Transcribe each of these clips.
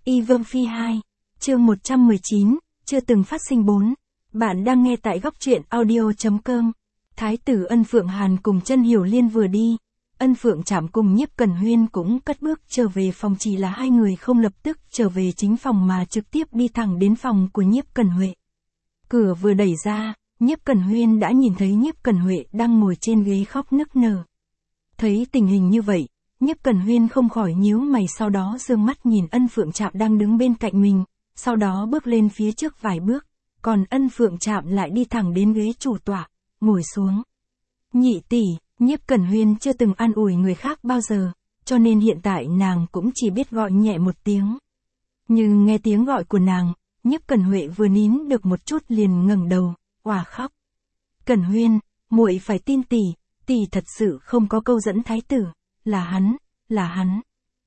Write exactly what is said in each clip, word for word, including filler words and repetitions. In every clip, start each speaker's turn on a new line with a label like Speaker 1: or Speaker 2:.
Speaker 1: Y Vương Phi hai, chương một trăm mười chín, chưa từng phát sinh bốn. Bạn đang nghe tại góc truyện audio.com. Thái tử Ân Phượng Hàn cùng Chân Hiểu Liên vừa đi, Ân Phượng Trạm cùng Nhiếp Cẩn Huyên cũng cất bước trở về phòng, chỉ là hai người không lập tức trở về chính phòng mà trực tiếp đi thẳng đến phòng của Nhiếp Cẩn Huệ. Cửa vừa đẩy ra, Nhiếp Cẩn Huyên đã nhìn thấy Nhiếp Cẩn Huệ đang ngồi trên ghế khóc nức nở. Thấy tình hình như vậy, Nhiếp Cẩn Huyên không khỏi nhíu mày, sau đó dương mắt nhìn Ân Phượng Trạm đang đứng bên cạnh mình, sau đó bước lên phía trước vài bước, còn Ân Phượng Trạm lại đi thẳng đến ghế chủ tọa, ngồi xuống. Nhị tỷ, Nhiếp Cẩn Huyên chưa từng an ủi người khác bao giờ, cho nên hiện tại nàng cũng chỉ biết gọi nhẹ một tiếng. Nhưng nghe tiếng gọi của nàng, Nhiếp Cẩn Huệ vừa nín được một chút liền ngẩng đầu, òa khóc. Cẩn Huyên, muội phải tin tỷ, tỷ thật sự không có câu dẫn thái tử, là hắn, là hắn.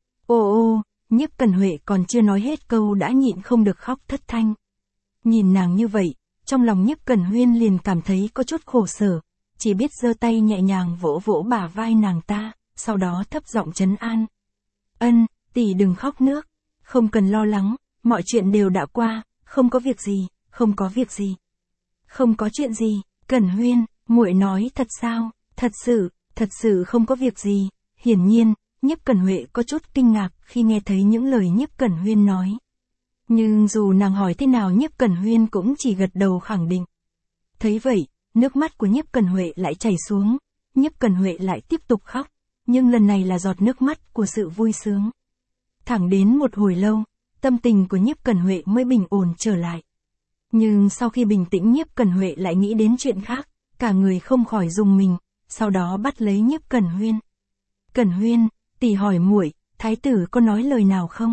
Speaker 1: Ô ô, Nhiếp Cẩn Huệ còn chưa nói hết câu đã nhịn không được khóc thất thanh. Nhìn nàng như vậy, trong lòng Nhiếp Cẩn Huyên liền cảm thấy có chút khổ sở, chỉ biết giơ tay nhẹ nhàng vỗ vỗ bả vai nàng ta, sau đó thấp giọng trấn an. Ân, tỷ đừng khóc nước, không cần lo lắng, mọi chuyện đều đã qua, không có việc gì, không có việc gì. Không có chuyện gì, Cẩn Huyên, muội nói thật sao? Thật sự, thật sự không có việc gì. Hiển nhiên, Nhiếp Cẩn Huệ có chút kinh ngạc khi nghe thấy những lời Nhiếp Cẩn Huyên nói. Nhưng dù nàng hỏi thế nào Nhiếp Cẩn Huyên cũng chỉ gật đầu khẳng định. Thấy vậy, nước mắt của Nhiếp Cẩn Huệ lại chảy xuống, Nhiếp Cẩn Huệ lại tiếp tục khóc, nhưng lần này là giọt nước mắt của sự vui sướng. Thẳng đến một hồi lâu, tâm tình của Nhiếp Cẩn Huệ mới bình ổn trở lại. Nhưng sau khi bình tĩnh, Nhiếp Cẩn Huệ lại nghĩ đến chuyện khác, cả người không khỏi rùng mình, sau đó bắt lấy Nhiếp Cẩn Huyên. Cẩn Huyên, tỷ hỏi muội, thái tử có nói lời nào không?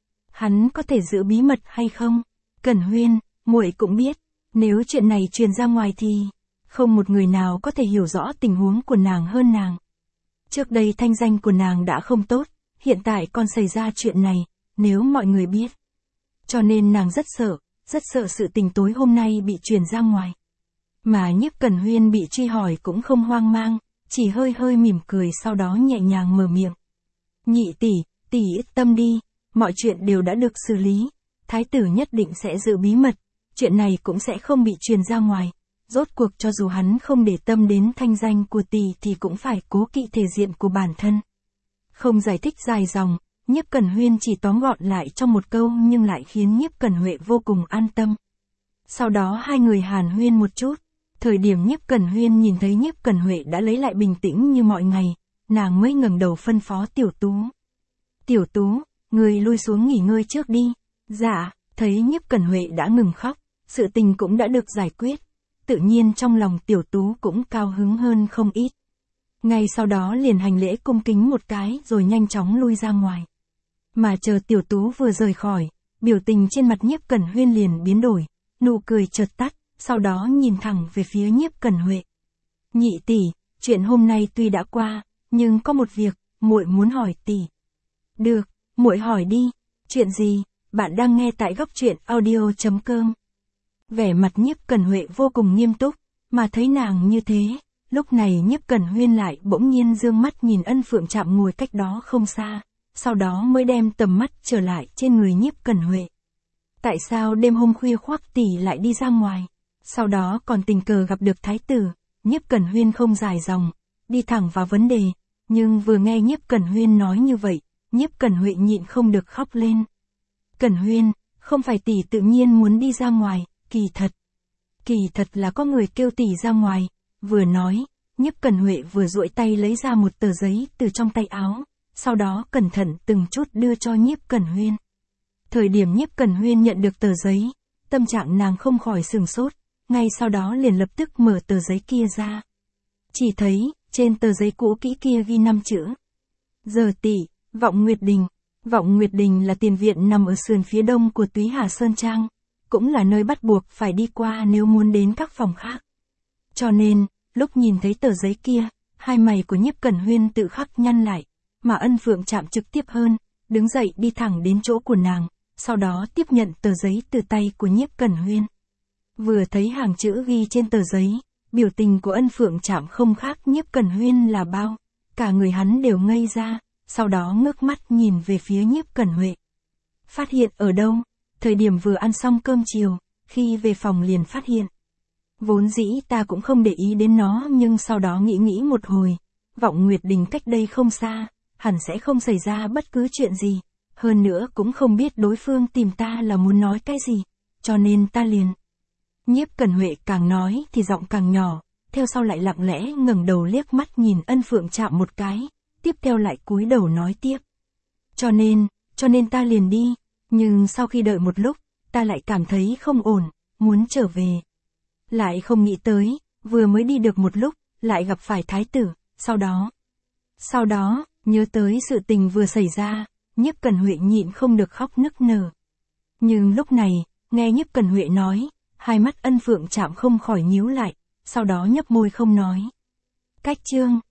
Speaker 1: Hắn có thể giữ bí mật hay không? Cẩn Huyên, muội cũng biết, nếu chuyện này truyền ra ngoài thì không một người nào có thể hiểu rõ tình huống của nàng hơn nàng. Trước đây thanh danh của nàng đã không tốt, hiện tại còn xảy ra chuyện này, nếu mọi người biết. Cho nên nàng rất sợ, rất sợ sự tình tối hôm nay bị truyền ra ngoài. Mà Nhiếp Cẩn Huyên bị truy hỏi cũng không hoang mang, chỉ hơi hơi mỉm cười, sau đó nhẹ nhàng mở miệng. Nhị tỷ, tỷ ít tâm đi, mọi chuyện đều đã được xử lý, thái tử nhất định sẽ giữ bí mật, chuyện này cũng sẽ không bị truyền ra ngoài, rốt cuộc cho dù hắn không để tâm đến thanh danh của tỷ thì cũng phải cố kỵ thể diện của bản thân. Không giải thích dài dòng, Nhiếp Cẩn Huyên chỉ tóm gọn lại trong một câu nhưng lại khiến Nhiếp Cẩn Huệ vô cùng an tâm. Sau đó hai người hàn huyên một chút, thời điểm Nhiếp Cẩn Huyên nhìn thấy Nhiếp Cẩn Huệ đã lấy lại bình tĩnh như mọi ngày, nàng mới ngẩng đầu phân phó Tiểu Tú. Tiểu Tú, người lui xuống nghỉ ngơi trước đi. Dạ, thấy Nhiếp Cẩn Huệ đã ngừng khóc, sự tình cũng đã được giải quyết, tự nhiên trong lòng Tiểu Tú cũng cao hứng hơn không ít. Ngay sau đó liền hành lễ cung kính một cái rồi nhanh chóng lui ra ngoài. Mà chờ Tiểu Tú vừa rời khỏi, biểu tình trên mặt Nhiếp Cẩn Huyên liền biến đổi, nụ cười chợt tắt, sau đó nhìn thẳng về phía Nhiếp Cẩn Huệ. Nhị tỷ, chuyện hôm nay tuy đã qua, nhưng có một việc, muội muốn hỏi tỷ. Được, muội hỏi đi, chuyện gì? Bạn đang nghe tại góc truyện audio.com. Vẻ mặt Nhiếp Cẩn Huệ vô cùng nghiêm túc, mà thấy nàng như thế, lúc này Nhiếp Cẩn Huyên lại bỗng nhiên dương mắt nhìn Ân Phượng Trạm ngồi cách đó không xa, sau đó mới đem tầm mắt trở lại trên người Nhiếp Cẩn Huệ. Tại sao đêm hôm khuya khoác tỷ lại đi ra ngoài? Sau đó còn tình cờ gặp được thái tử. Nhiếp Cẩn Huyên không dài dòng, đi thẳng vào vấn đề, nhưng vừa nghe Nhiếp Cẩn Huyên nói như vậy, Nhiếp Cẩn Huệ nhịn không được khóc lên. Cẩn Huyên, không phải tỷ tự nhiên muốn đi ra ngoài, kỳ thật. Kỳ thật là có người kêu tỷ ra ngoài. Vừa nói, Nhiếp Cẩn Huệ vừa duỗi tay lấy ra một tờ giấy từ trong tay áo, sau đó cẩn thận từng chút đưa cho Nhiếp Cẩn Huyên. Thời điểm Nhiếp Cẩn Huyên nhận được tờ giấy, tâm trạng nàng không khỏi sửng sốt, ngay sau đó liền lập tức mở tờ giấy kia ra. Chỉ thấy, trên tờ giấy cũ kỹ kia ghi năm chữ. Giờ tỷ, Vọng Nguyệt Đình. Vọng Nguyệt Đình là tiền viện nằm ở sườn phía đông của Túy Hà Sơn Trang, cũng là nơi bắt buộc phải đi qua nếu muốn đến các phòng khác. Cho nên, lúc nhìn thấy tờ giấy kia, hai mày của Nhiếp Cẩn Huyên tự khắc nhăn lại, mà Ân Phượng Trạm trực tiếp hơn, đứng dậy đi thẳng đến chỗ của nàng, sau đó tiếp nhận tờ giấy từ tay của Nhiếp Cẩn Huyên. Vừa thấy hàng chữ ghi trên tờ giấy, biểu tình của Ân Phượng Trạm không khác Nhiếp Cẩn Huyên là bao, cả người hắn đều ngây ra, sau đó ngước mắt nhìn về phía Nhiếp Cẩn Huệ. Phát hiện ở đâu? Thời điểm vừa ăn xong cơm chiều, khi về phòng liền phát hiện. Vốn dĩ ta cũng không để ý đến nó nhưng sau đó nghĩ nghĩ một hồi, Vọng Nguyệt Đình cách đây không xa, hẳn sẽ không xảy ra bất cứ chuyện gì, hơn nữa cũng không biết đối phương tìm ta là muốn nói cái gì, cho nên ta liền. Nhiếp Cẩn Huệ càng nói thì giọng càng nhỏ, theo sau lại lặng lẽ ngẩng đầu liếc mắt nhìn Ân Phượng Trạm một cái, tiếp theo lại cúi đầu nói tiếp. Cho nên, cho nên ta liền đi, nhưng sau khi đợi một lúc, ta lại cảm thấy không ổn, muốn trở về. Lại không nghĩ tới, vừa mới đi được một lúc, lại gặp phải thái tử, sau đó. Sau đó, nhớ tới sự tình vừa xảy ra, Nhiếp Cẩn Huệ nhịn không được khóc nức nở. Nhưng lúc này, nghe Nhiếp Cẩn Huệ nói, hai mắt Ân Phượng Trạm không khỏi nhíu lại, sau đó nhấp môi không nói. Cách chương